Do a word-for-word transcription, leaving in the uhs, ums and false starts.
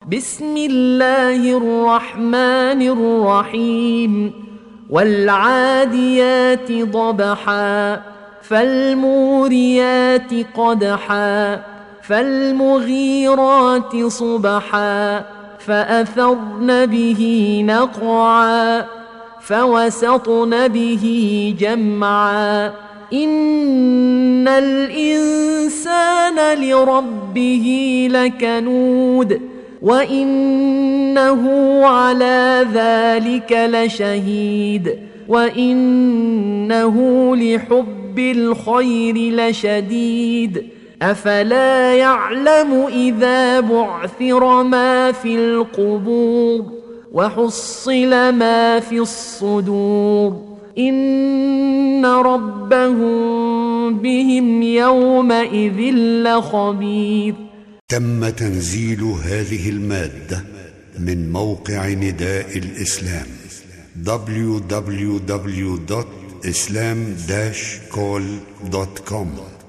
بسم الله الرحمن الرحيم والعاديات ضبحا فالموريات قدحا فالمغيرات صبحا فأثرن به نقعا فوسطن به جمعا إن الإنسان لربه لكنود وإنه على ذلك لشهيد وإنه لحب الخير لشديد أفلا يعلم إذا بعثر ما في القبور وحصل ما في الصدور إن ربهم بهم يومئذ لخبير. تم تنزيل هذه المادة من موقع نداء الإسلام دبليو دبليو دبليو دوت إسلام داش كول دوت كوم.